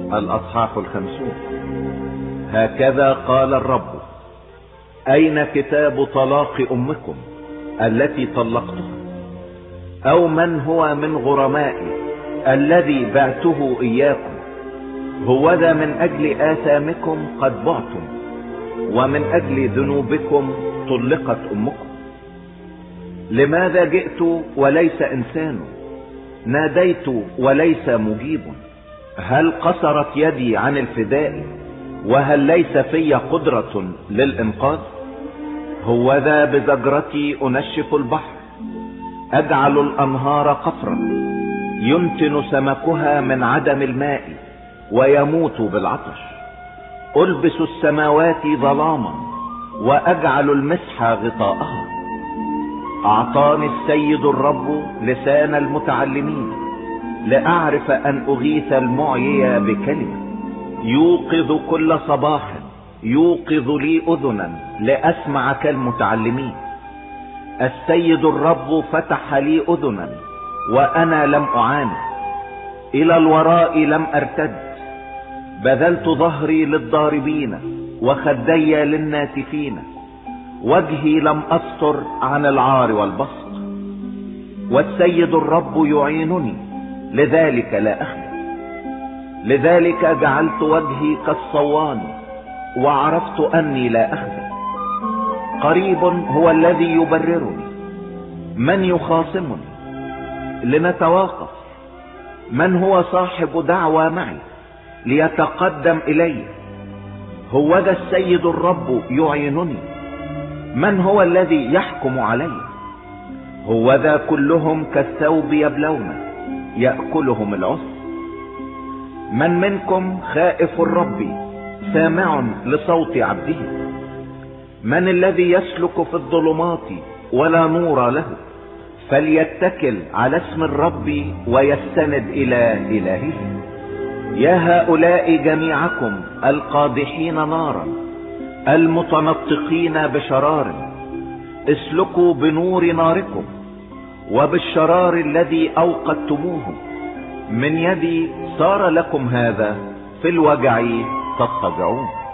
الأصحاح 50. هكذا قال الرب: أين كتاب طلاق أمكم التي طلقتها؟ أو من هو من غرمائي الذي بعته إياكم؟ هوذا من أجل آثامكم قد بعتم، ومن أجل ذنوبكم طلقت أمكم. لماذا جئت وليس إنسان؟ ناديت وليس مجيب. هل قصرت يدي عن الفداء؟ وهل ليس في قدرة للإنقاذ؟ هوذا بزجرتي أنشف البحر، أجعل الأنهار قفرا، ينتن سمكها من عدم الماء ويموت بالعطش. ألبس السماوات ظلاما وأجعل المسح غطاءها. أعطاني السيد الرب لسان المتعلمين، لأعرف أن أغيث المعيي بكلمة. يوقظ كل صباح، يوقظ لي أذنا لأسمع كالمتعلمين. السيد الرب فتح لي أذنا وأنا لم أعاني، إلى الوراء لم أرتد. بذلت ظهري للضاربين وخدي للناتفين، وجهي لم أستر عن العار والبسط. والسيد الرب يعينني، لذلك لا أخجل. لذلك جعلت وجهي كالصوان، وعرفت أني لا أخجل. قريب هو الذي يبررني، من يخاصمني؟ لنتواقف. من هو صاحب دعوى معي ليتقدم إلي؟ هوذا السيد الرب يعينني، من هو الذي يحكم علي؟ هوذا كلهم كالثوب يبلون، يأكلهم العسر. من منكم خائف الرب سامع لصوت عبده؟ من الذي يسلك في الظلمات ولا نور له؟ فليتكل على اسم الرب ويستند إلى إلهه. يا هؤلاء جميعكم القادحين نارا، المتنطقين بشرار، اسلكوا بنور ناركم وبالشرار الذي أوقدتموه. من يدي صار لكم هذا، في الوجع تضطجعون.